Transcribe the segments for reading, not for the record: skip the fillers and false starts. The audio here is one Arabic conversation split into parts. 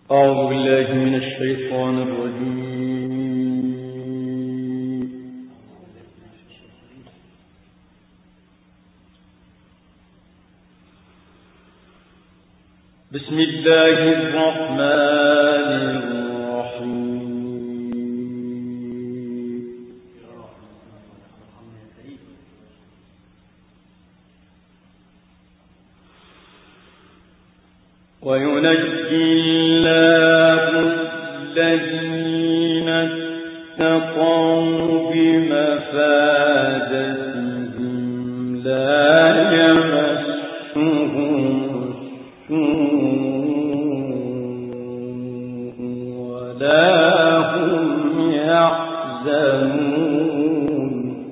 أعوذ بالله من الشيطان الرجيم. بسم الله الرحمن الرحيم. وينجي الله الذين اتقوا بمفازتهم لا يمسهم السوء ولا هم يحزنون.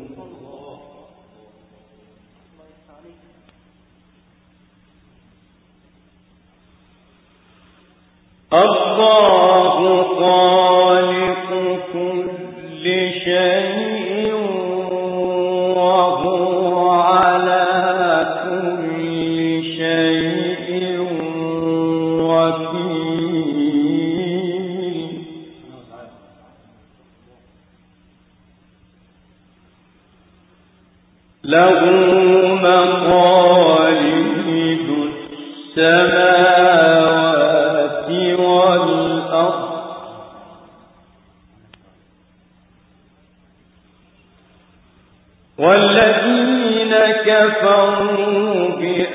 الله خالق كل شيء وهو على كل شيء وكيل. له مقاليد السماوات والأرض والذين كفروا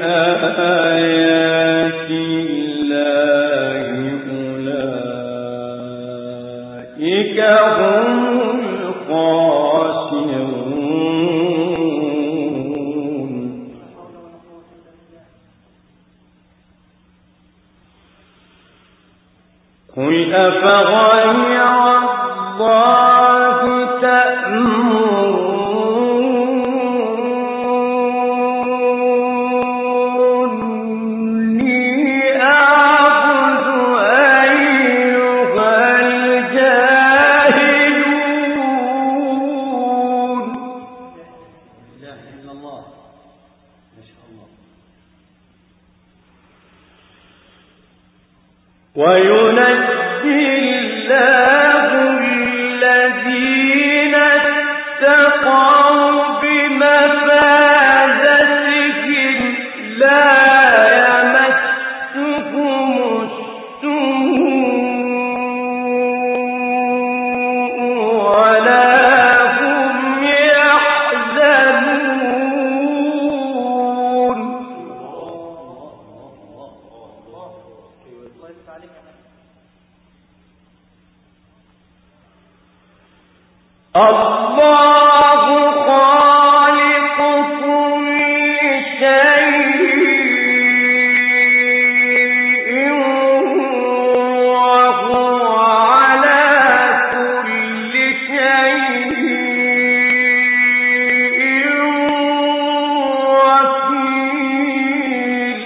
بآيات الله أولئك هم الخاسرون. قل أفغير الله تأمروني أعبد أيها الجاهلون. لا إله إلا الله، ما شاء الله. وينجي الله الذين اتقوا بمفازتهم لا يمسهم السوء ولا هم يحزنون. الله خالق كل شيء وهو على كل شيء وكيل.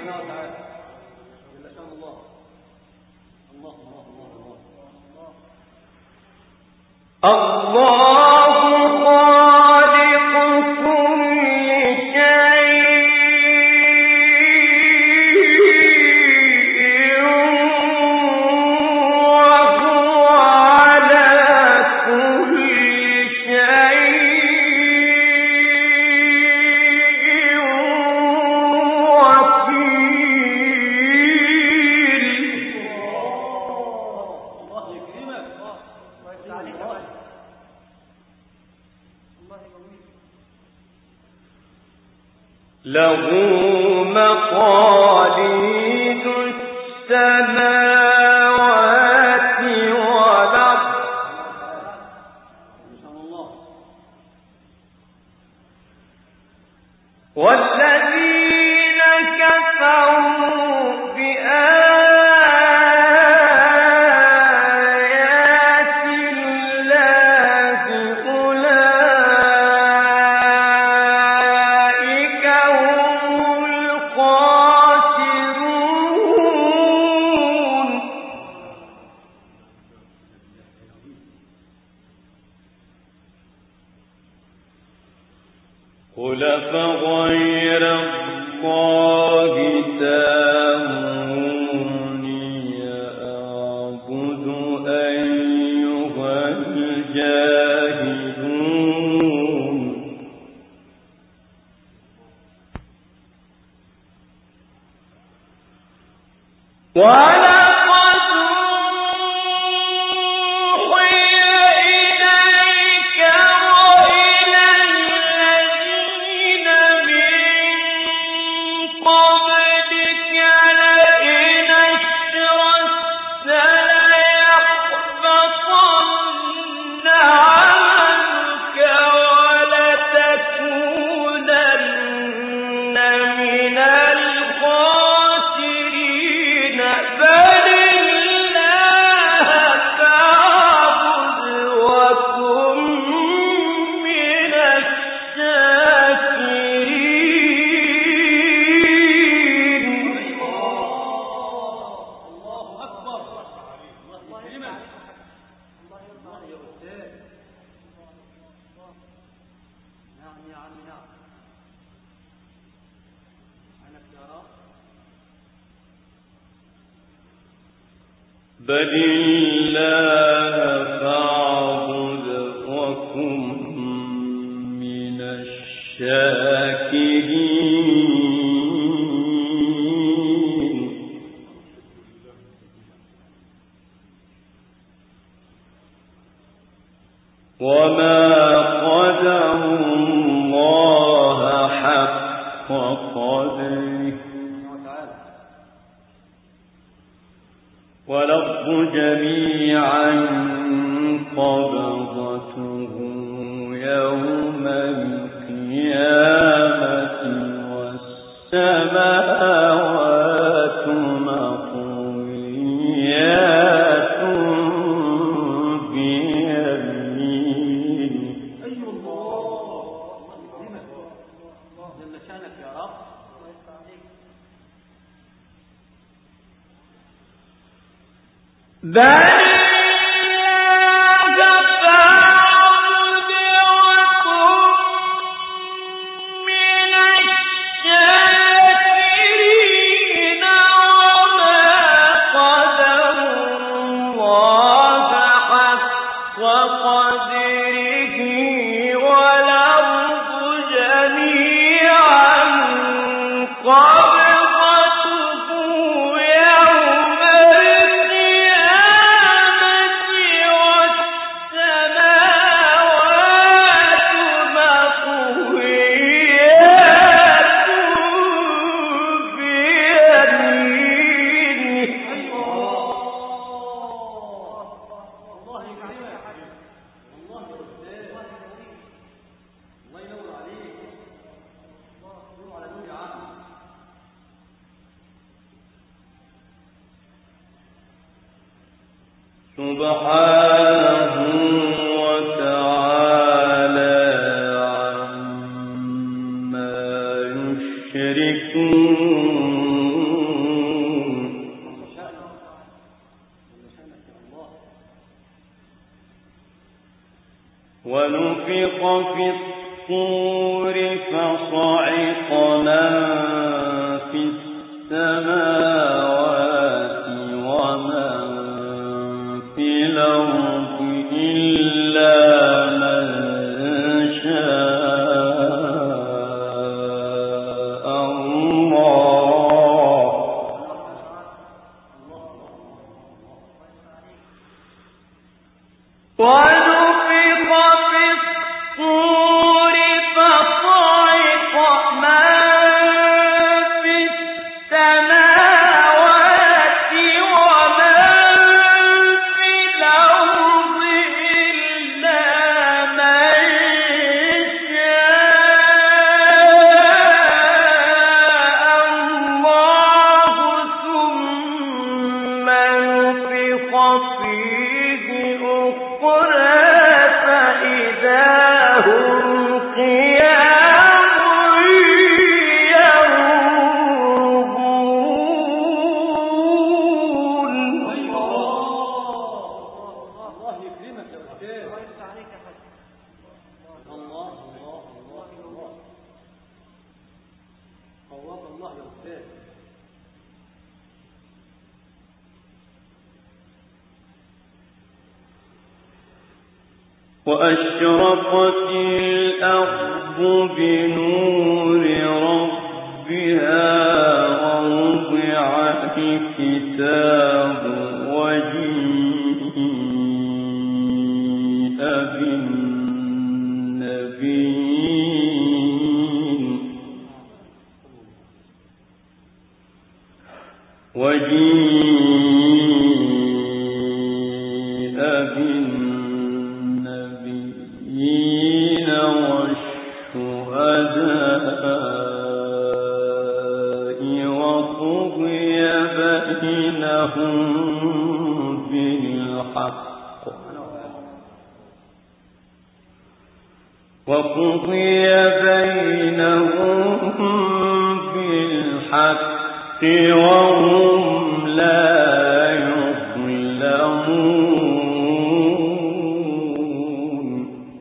الله خالق كل شيء وهو على كل شيء وكيل. الله يكرمك. له مقاليد السماوات والأرض والذين كفروا بآيات الله أولئك هم الخاسرون. بل الله فاعبد وكن من الشاكرين وما قدروا الله حق قدره والأرض جميعا قبضته يوم القيامة والسماوات مطويات بيمينه. أي الله جل شانك يا رب. سبحانه وتعالى عما يشركون. ونفخ في الصور فصعق من في السماوات ومن في الأرض إلا من شاء الله ونفخ في الصور فصعق من في السماوات ومن في الأرض إلا من شاء الله ثم نفخ فيه أخرى فإذا هم قيام ينظرون. الله يكرمك يا أستاذ. الله يفتح عليك يا حاج. الله الله الله الله. قوات الله يا أستاذ. وأشرقت الأرض بنور ربها ووضع كتاب وجيء بالنبيين والشهداء وقضي بينهم بالحق وهم لا يظلمون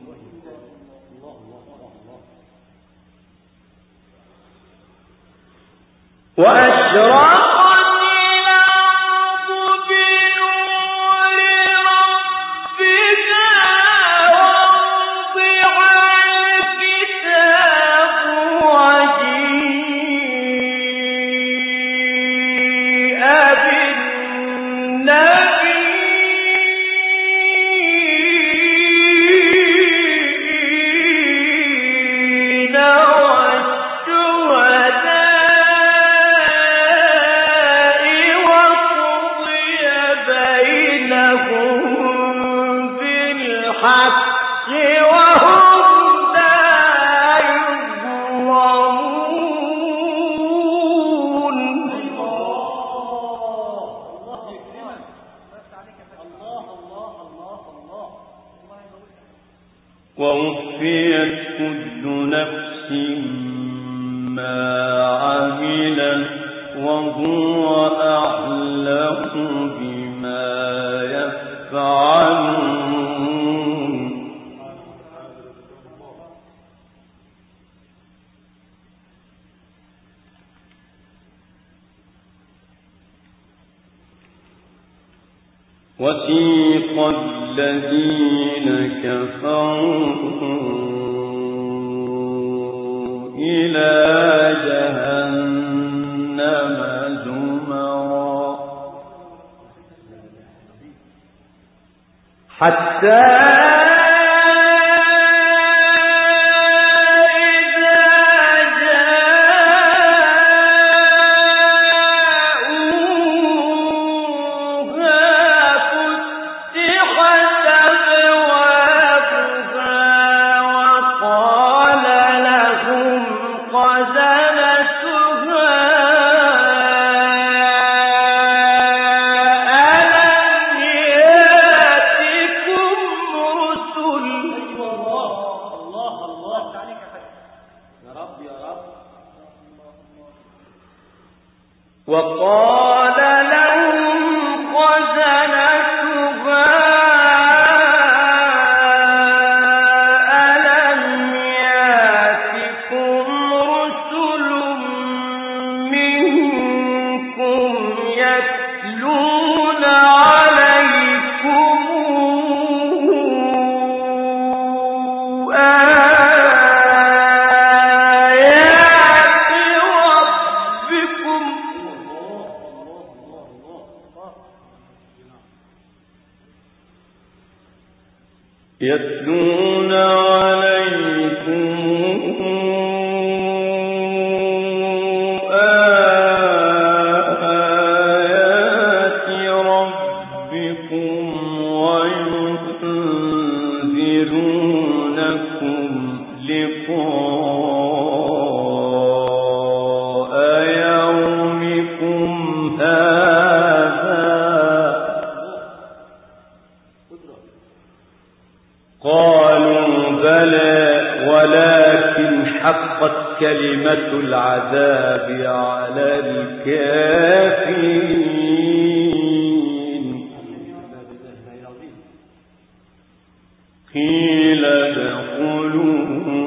وأشرقت ووفيت كل نفس ما عملت وهو أعلم بما يفعلون وسيق الذين كفروا إلى جهنم زمرا حتى وقال لهم خزنتها ألم يأتكم رسل منكم يتلون عليكم يتلون عليكم آيات ربكم وينذرونكم لقاء يومكم هذا قالوا بلى ولكن حقت كلمة العذاب على الكافرين قيل ادخلوا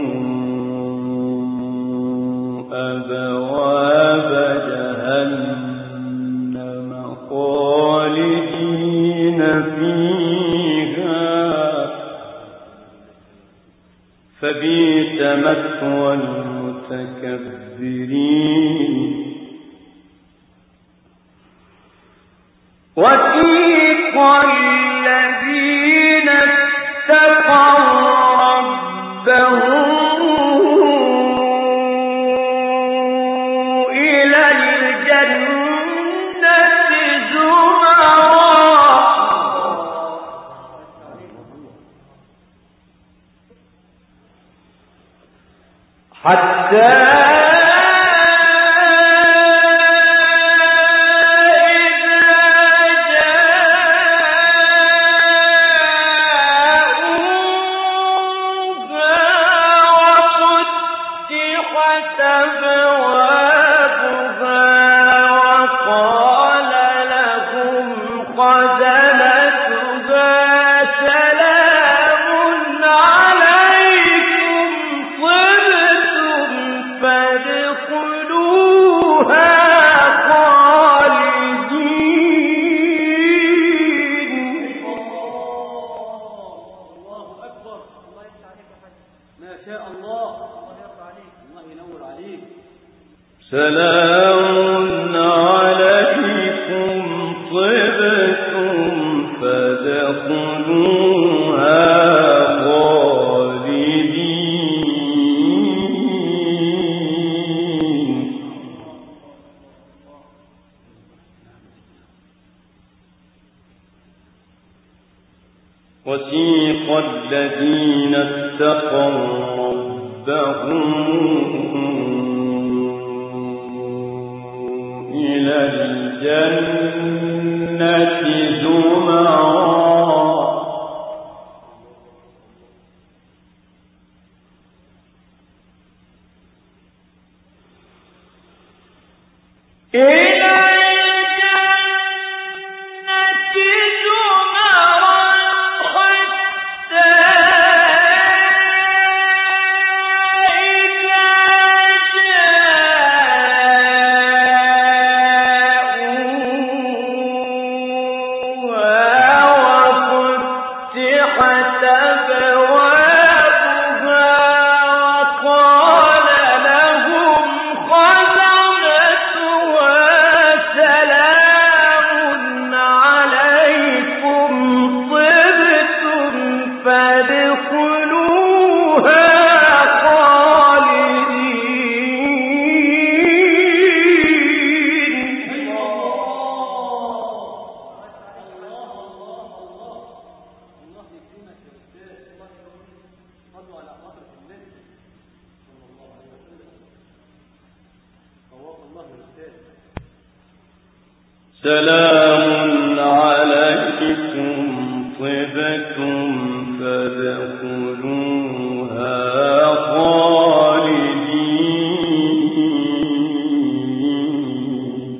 أبواب جهنم خالدين فيها فبئس مثوى المتكبرين وسيق الذين اتقوا ربهم إلى الجنة زمرا حتى سلام عليكم طبتم فادخلوها خالدين. وسيق الذين اتقوا ربهم إلى الجنة زمرا سلام عليكم طبتم فادخلوها خالدين.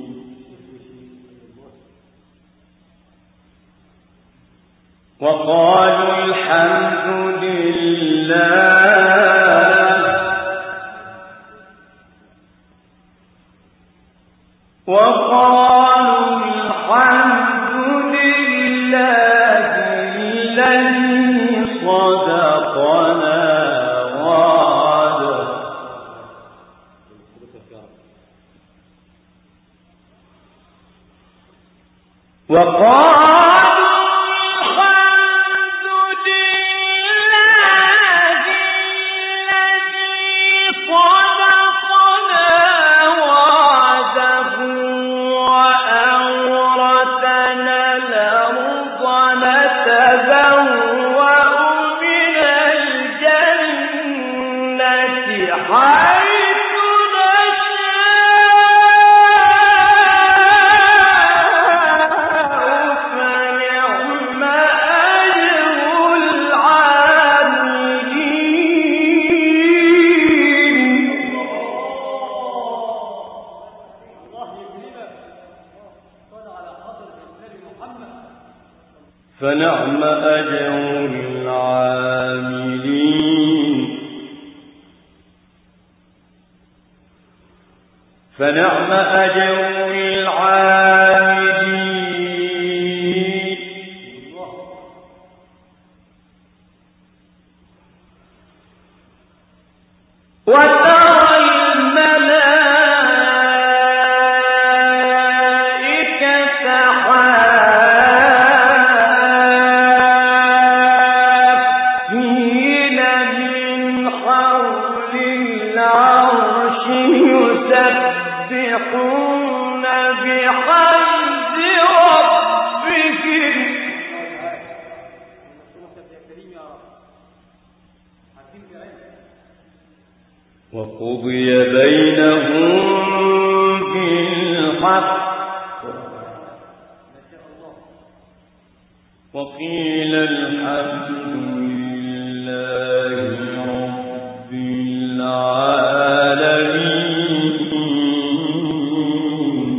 وقالوا الحمد لله فنعم أجر العاملين. فنعم أجر العاملين. وترى الملائكة وقضي بينهم بالحق وقيل الحمد لله رب العالمين.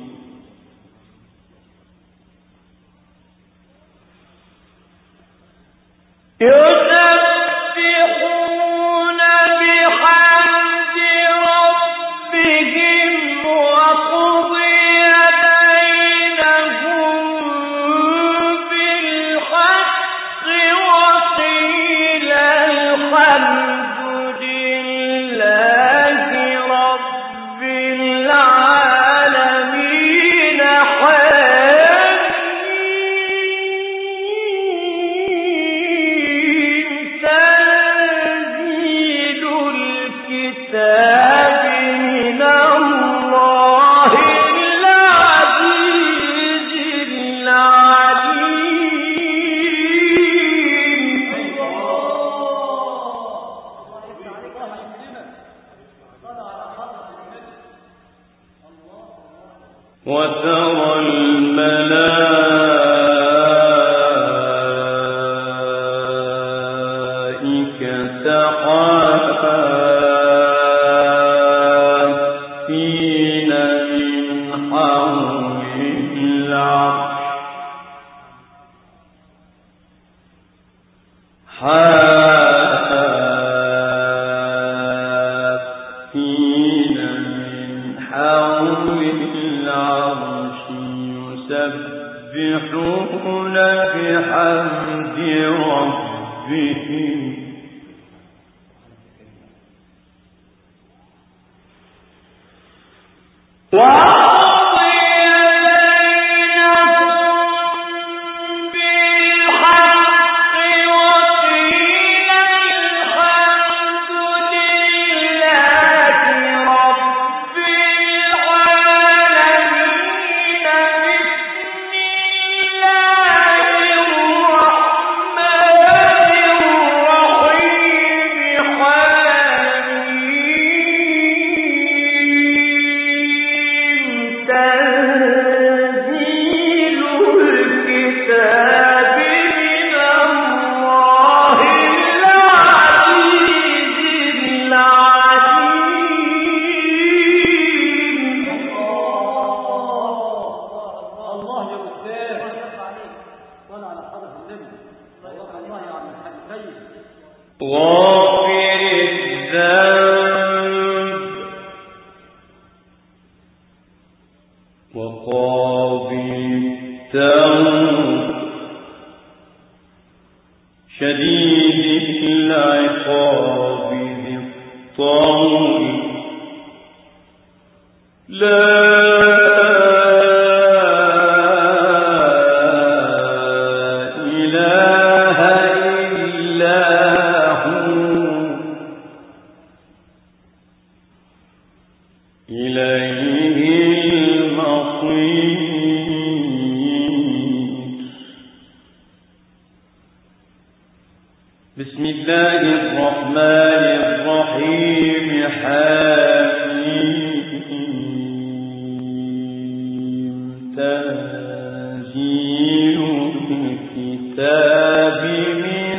يسبحون بحمد ربهم وقضي بينهم بالحق وقيل الحمد لله رب العالمين. تنزيل الكتاب من الله العزيز العليم. وترى الملائكة حافين من حول العرش حافين من حول العرش يسبحون بحمد ربهم وقضي بينهم بالحق وقيل الحمد لله رب العالمين. بسم الله الرحمن الرحيم. تنزيل الكتاب من الله العزيز العليم. الله يا أستاذ ولا على حضرة النبي. الله يا عم الحاج سيد. غافر الذنب وقابل التوب شديد العقاب ذي الطول لا إله إلا هو إليه المصير. بسم الله الرحمن الرحيم. حميم. تنزيل الكتاب من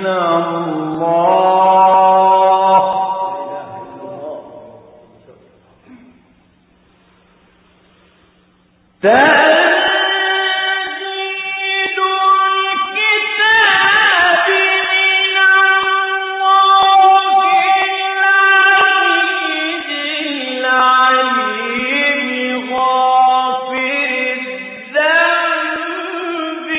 الله تنزيل الكتاب من الله العزيز العليم. غافر الذنب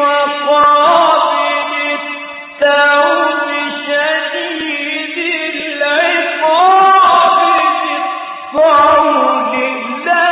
وقابل التوب شديد العقاب ذي الطول لا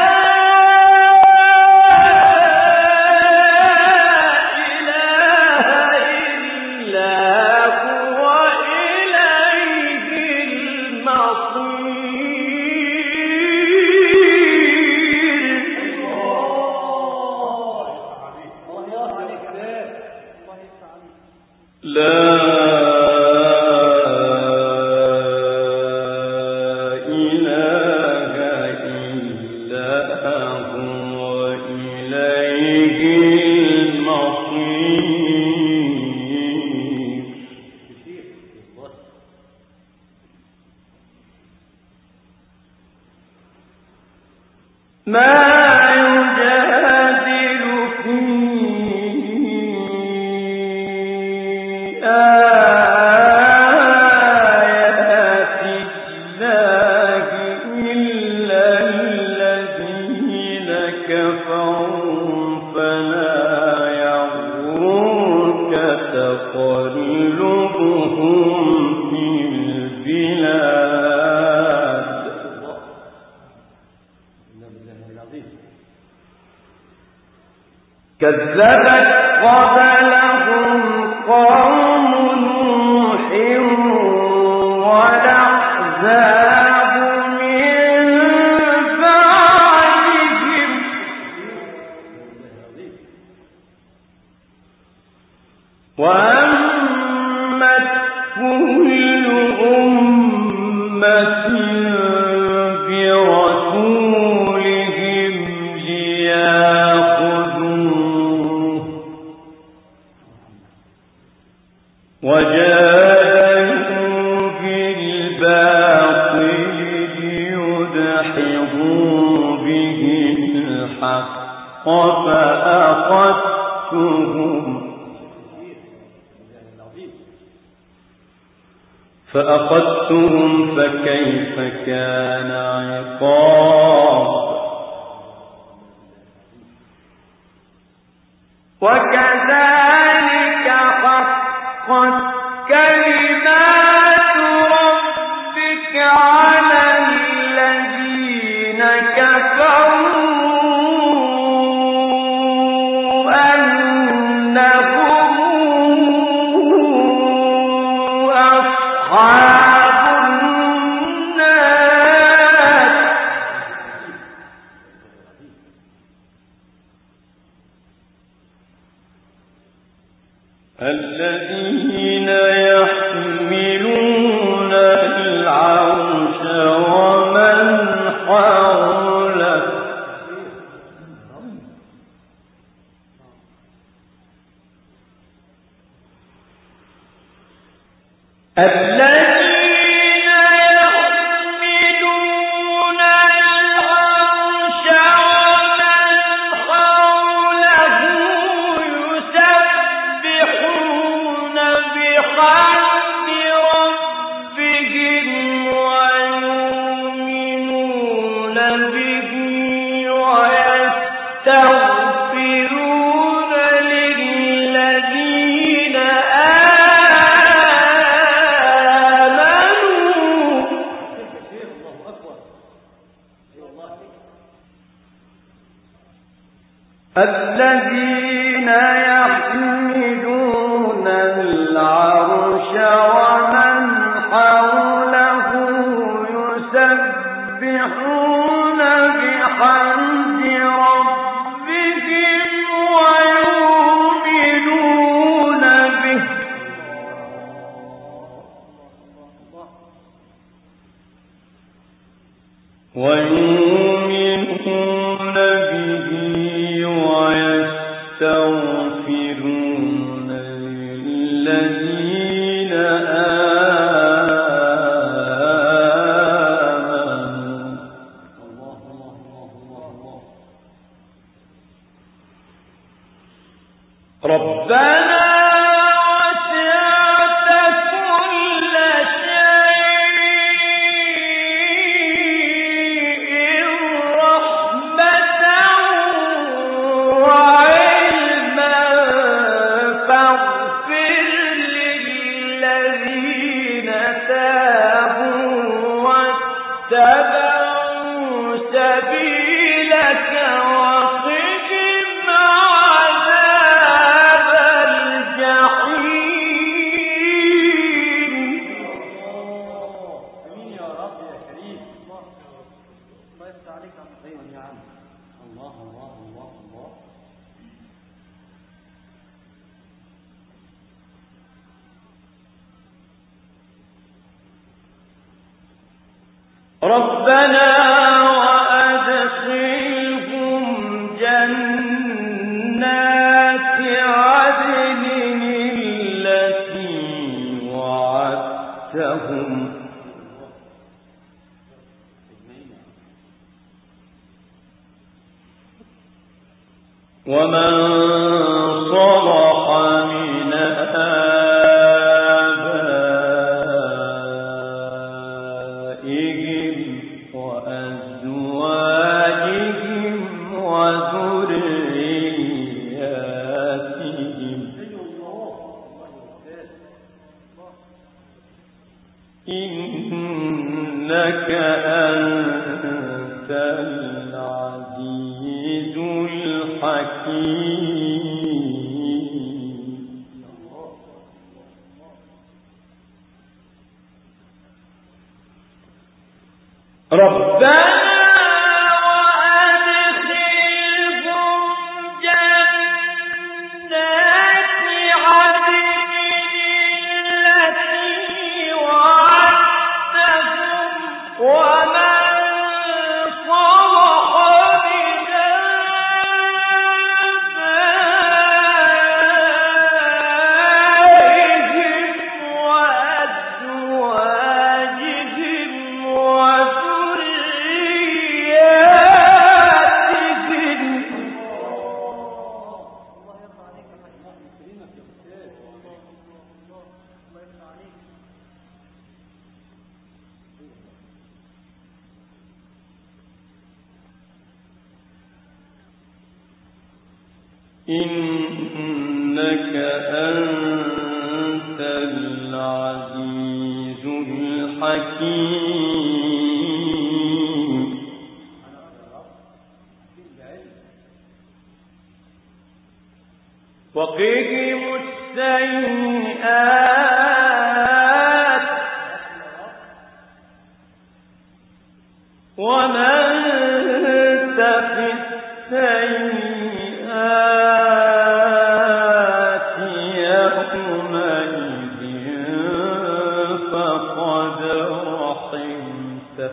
لا كذبت قبلهم قوم نوح والأحزاب من بعدهم وأمت كل أمة برسولهم ليأخذوه وجاءوا بالباطل ليدحضوا به الحق فأخذتهم فكيف كان عقاب وكذلك حقت كلمات ربك على الذين كفروا أنهم أصحاب النار الذين يحملون العرش ومن حوله الذين يحملون العرش ومن حوله يسبحون بحمد ربهم ويؤمنون به ويستغفرون للذين الذين يحملون العرش ومن حوله يسبحون بحمد ربهم ويؤمنون به ويستغفرون للذين آمنوا ربنا ربنا وأدخلهم جنات عدن التي وعدتهم ومن صلح من آبائهم وأزواجهم وذرياتهم إنك أنت العزيز الحكيم. ربنا إنك أنت العزيز الحكيم. وقهم السيئات ومن تق السيئات يومئذ فقد رحمته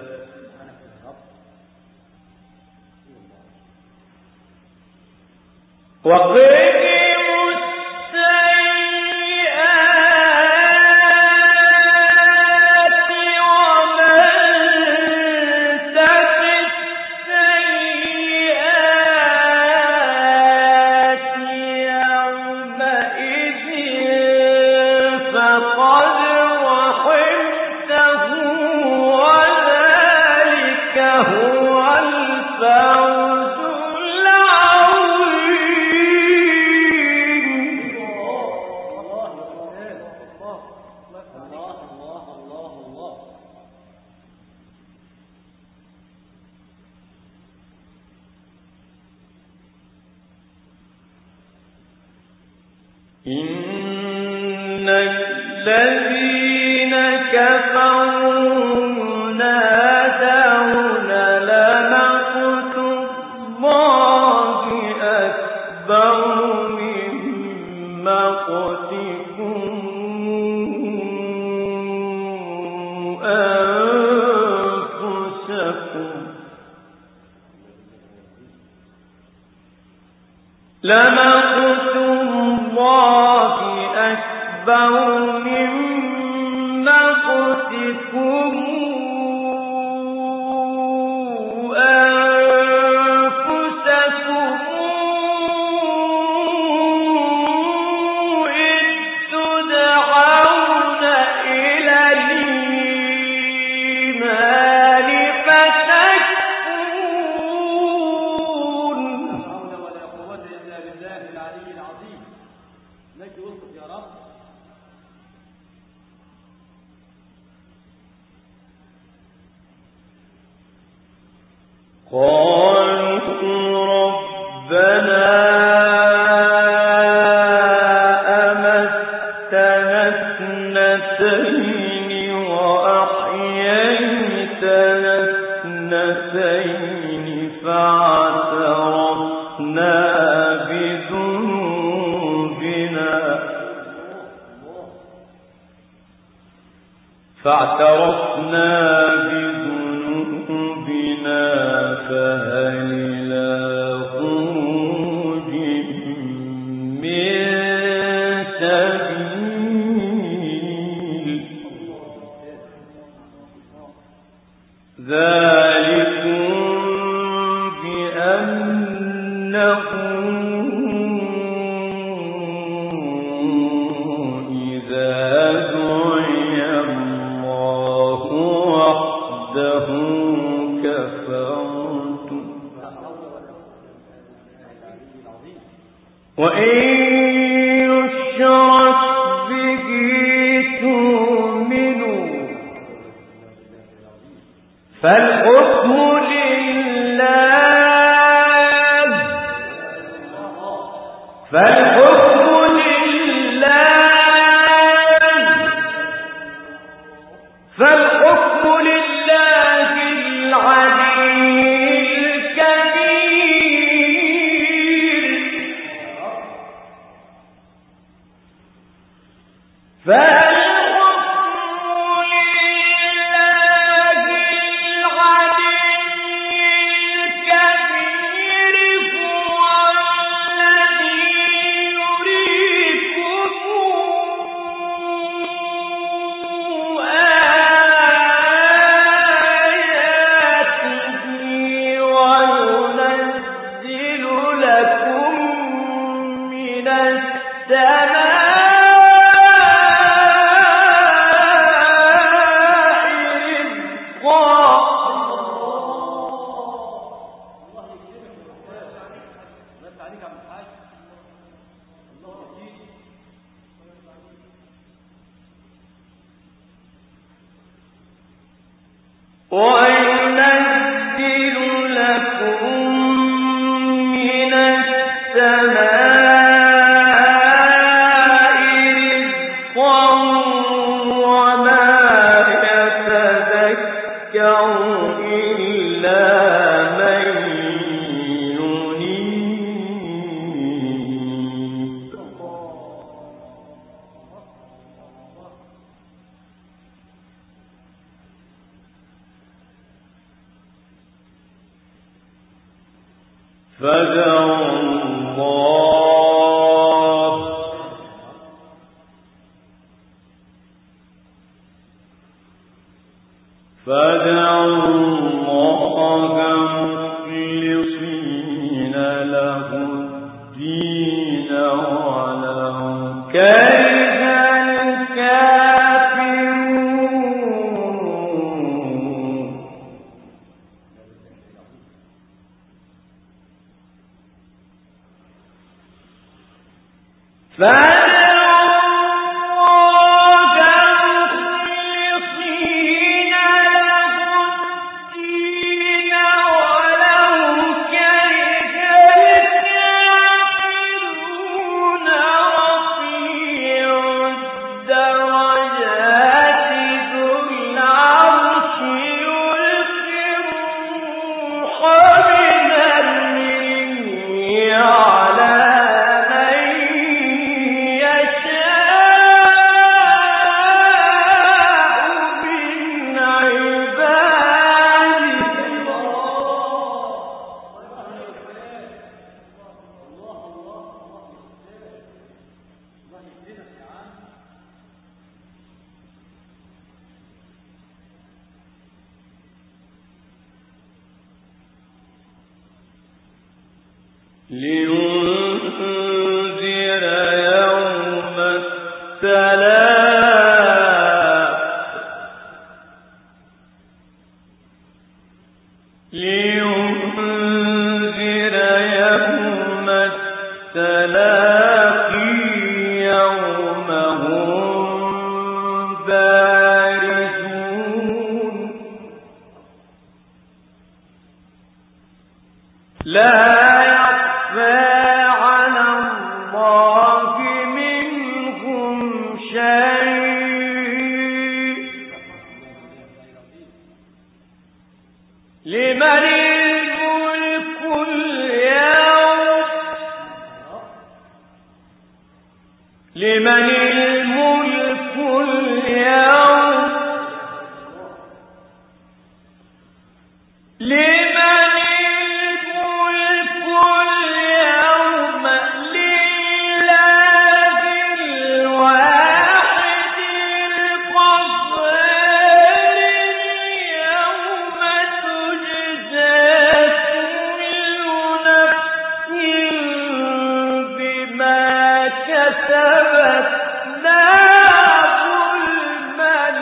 إن الذين كفروا ينادون لمقت الله أكبر من مقتكم أنفسكم لمقت الله أكبر من مقتكم أنفسكم إذ تدعون إلى الإيمان فتكفرون. لا حول ولا قوة إلا بالله العلي العظيم. لك وقف يا رب. قالوا ربنا أمتنا اثنتين وأحييتنا اثنتين فاعترفنا بذنوبنا فهل إلى خروج من سبيل. ذلكم بأنه كسبت لا ظلم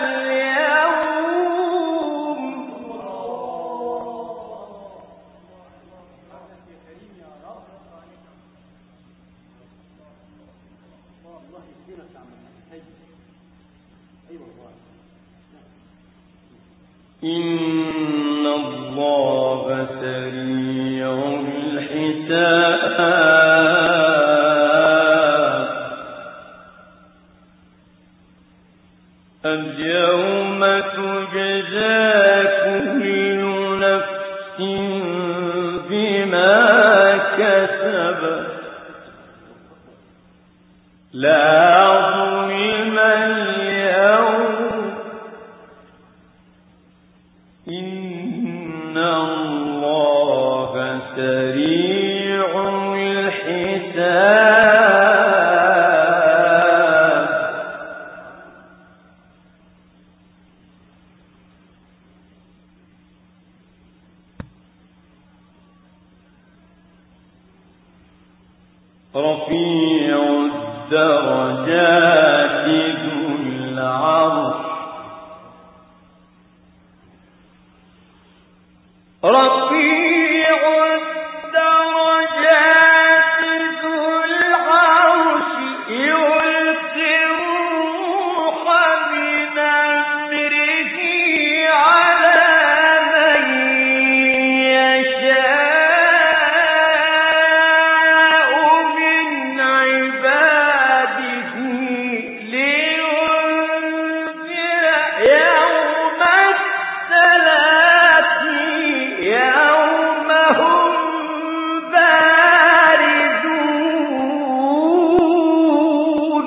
الله يكرمك يا عم الحاج. أيوة والله. إن الله سريع الحساب اليوم تجزى كل نفس بما كسبت لا ظلم اليوم إن الله سريع الحساب رفيع الدرجات ذو العرش رفيع الدرجات ذو العرش يلقي الروح من أمره على من يشاء من عباده لينذر يوم التلاق يوم هم باردون.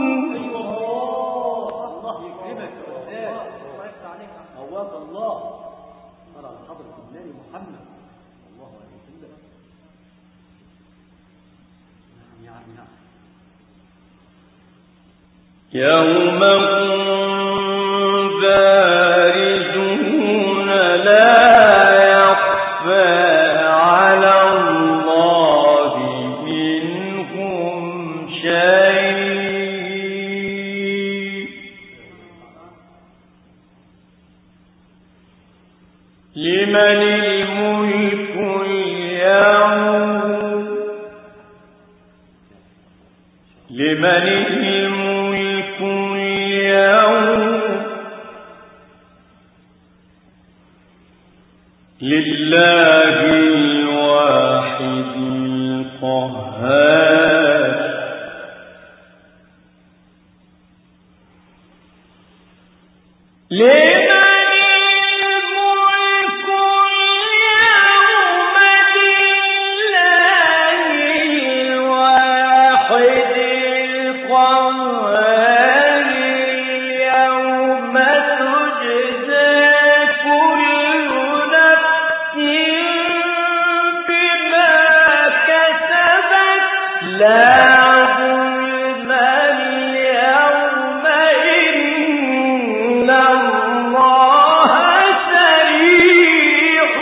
الله يكرمك يا أستاذ. الله يفتح عليك. هواك الله. ترى حضرة النبي محمد الله عليه وسلم. نعم يا عم نعم. يوم هم بارزون لا يخفى على الله منهم شيء لمن الملك اليوم لمن الملك اليوم لله الواحد القهار لمن الملك اليوم لله الواحد القهار اليوم تجزى كل نفس بما كسبت لا ظلم اليوم إن الله سريع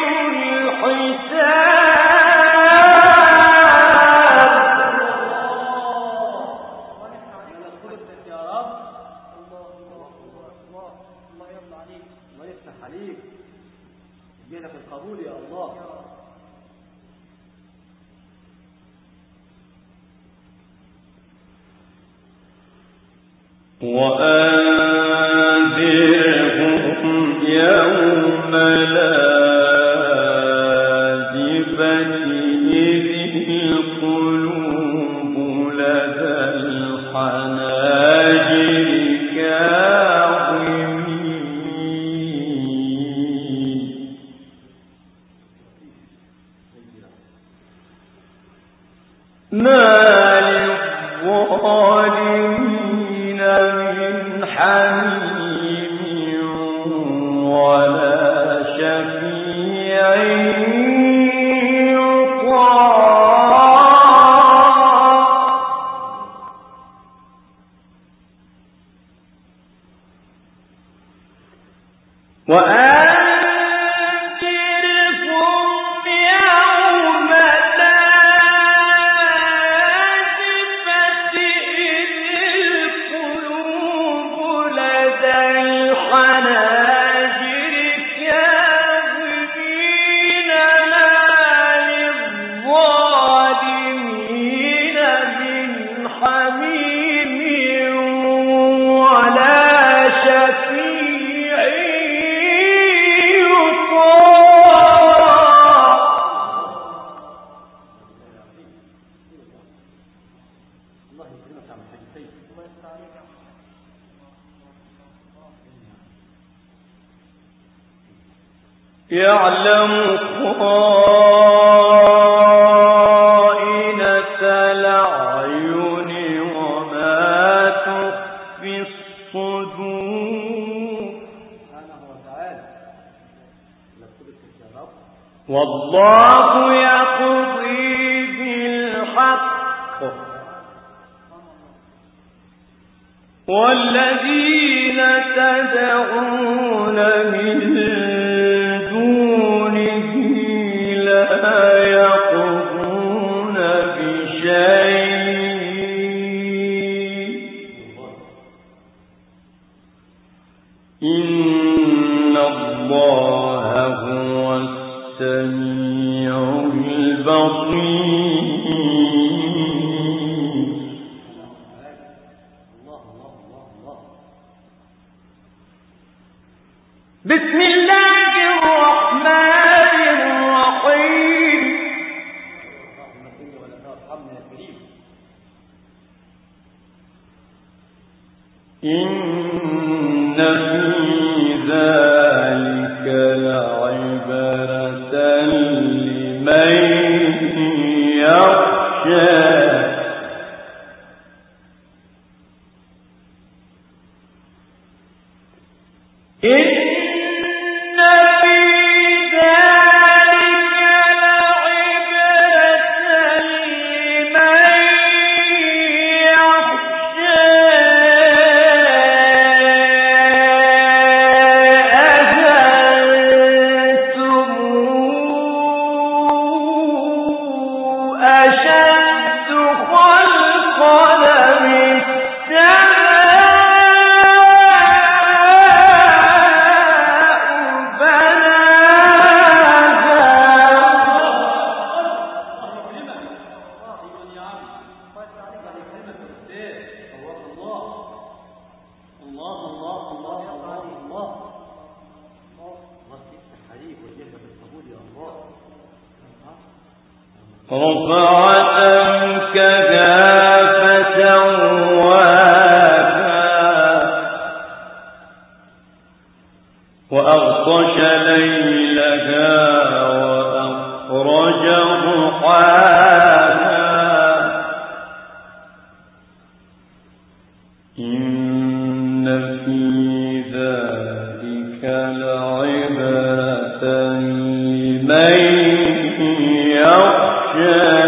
الحساب. يا رب. الله يرضى عليك. الله يفتح عليك. يجيلك القبول يا الله. وأنذرهم يوم الآزفة إذ القلوب لدى الحناجر كاظمين ما للظالمين من حميم ولا شفيع يطاع وأنذرهم يوم الآزفة إذ القلوب لدى الحناجر كاظمين ما للظالمين من حميم يعلم خائنة الأعين وما تخفي الصدور والله يقضي بالحق والذين تدعون من دونه لا يقضون بشيء إن الله هو السميع البصير. بسم الله الرحمن الرحيم. إن في ذلك لعبرة لمن يخشى. وأغطش ليلها وأخرج ضحاها إن في ذلك لعبرة لمن يخشى.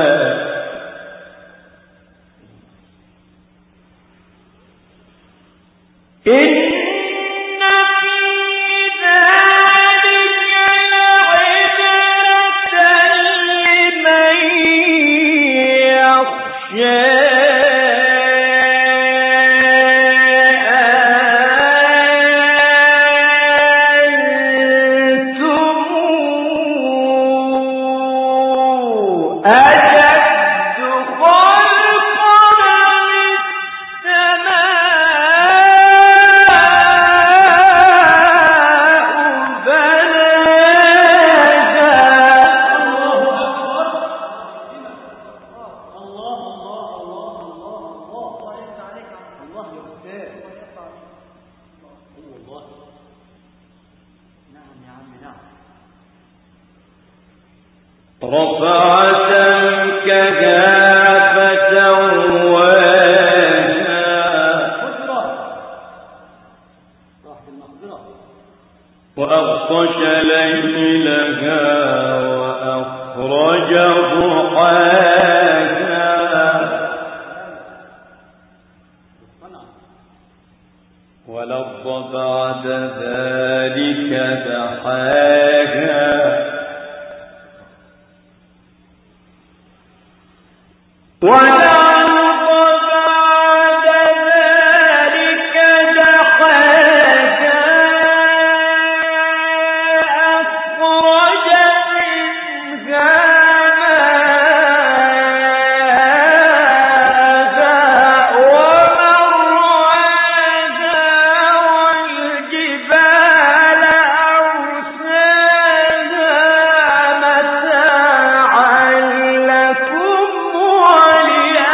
رفع سمكها فسواها وأغطش ليلها وأخرج ضحاها ولظ بعد ذلك دحاها والأرض بعد ذلك دحاها أخرج منها ماءها ومرعاها والجبال أرساها متاعا لكم ولأنعامكم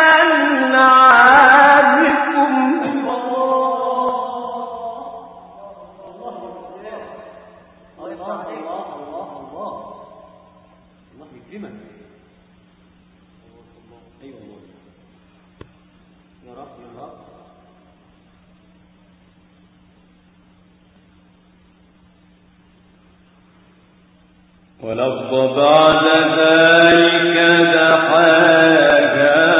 والأرض بعد ذلك دحاها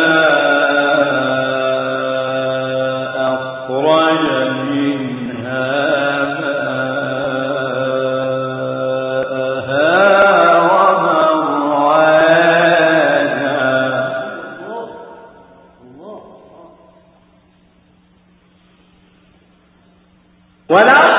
أخرج منها ماءها ومرعاها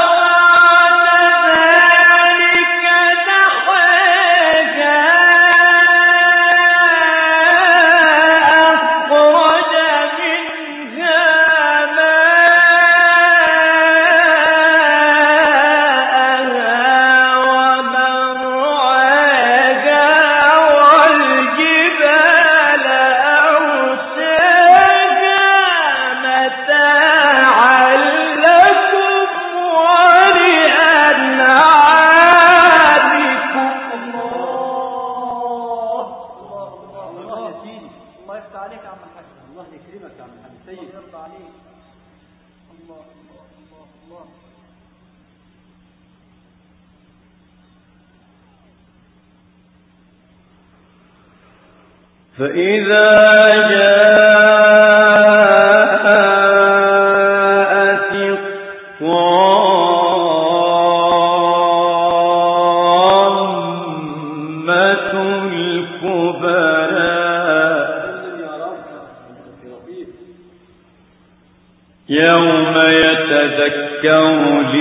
فإذا جاءت الطامة الكبرى يوم يتذكر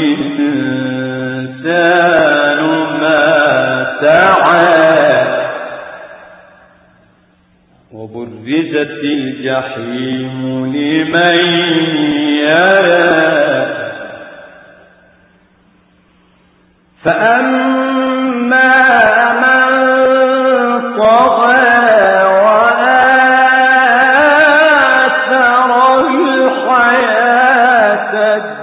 الإنسان ما سعى وبرزت الجحيم لمن يرى فأما من طغى وآثر الحياة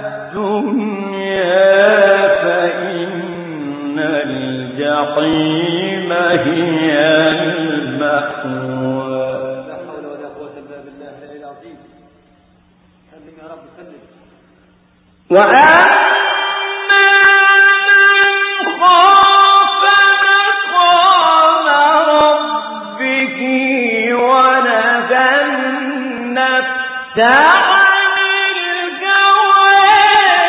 الدنيا فإن الجحيم هي المأوى. وأما من خاف مقام ربه ونهى النفس عن الهوى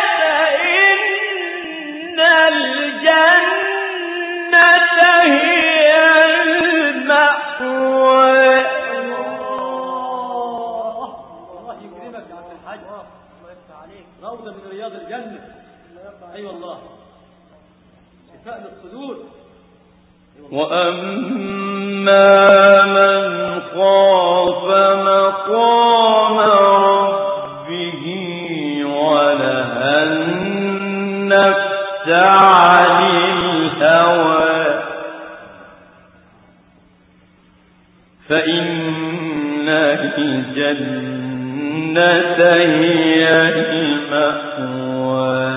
فإن الجنة هي المأوى. روضة من رياض الجنة. أي والله شفاء للصدور. وأما من خاف مقام ربه ونهى النفس عن الهوى فإن الجنة هي المأوى.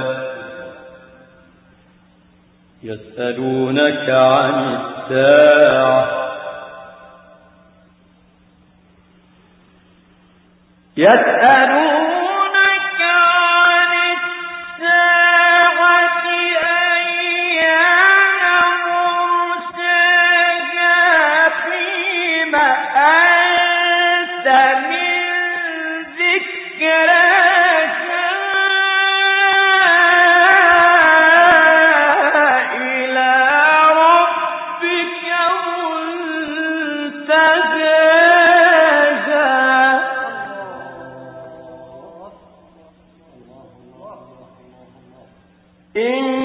يسألونك عن الساعة أيان مرساها فيما أنت من ذكراك إلى ربك منتهاها.